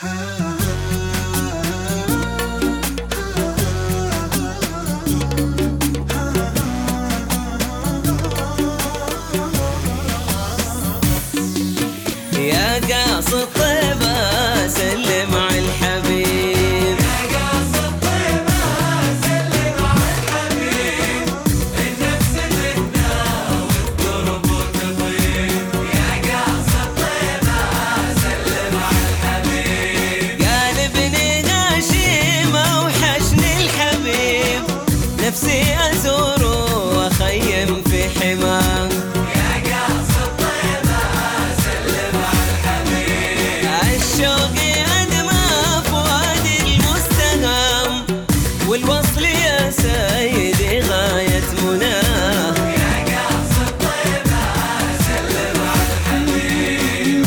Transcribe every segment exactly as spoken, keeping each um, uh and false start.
يا قاصد طيبة سلم على الحبيب، يا قاصد طيبة سلم على الحبيب، النفس تتناوب والقرب تطيب. يا قاصد طيبة سلم على الحبيب، قال ابني هاشم اوحشني الحبيب، نفسي ازوره واخيم في حماه. الشوق أدمى فؤادي المستهام، والوصل يا سيدي غاية مناه. يا قاصد طيبة سلم على الحبيب.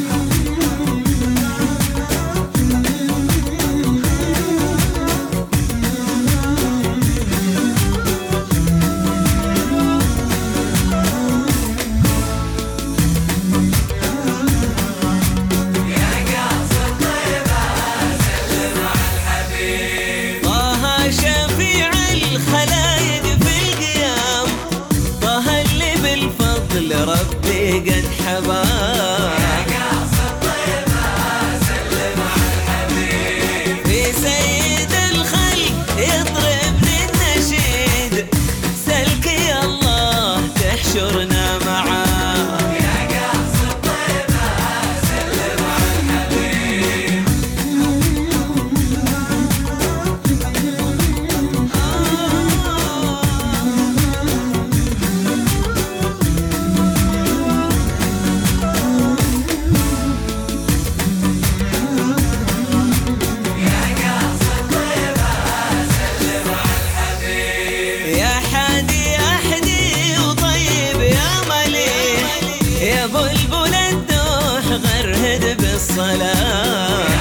شفيع الخلايق في القيام، طه اللي بالفضل ربي قد حباه. يا قاصد طيبة سلم على الحبيب، في سيد الخلق يطربني النشيد، سلك يا الله تحشرنا معاه. يا قاصد طيبة سلم على الحبيب. يا حادي أحدي وطيب يا مليح، يا بلبل الدوح غرهد بالصلاة.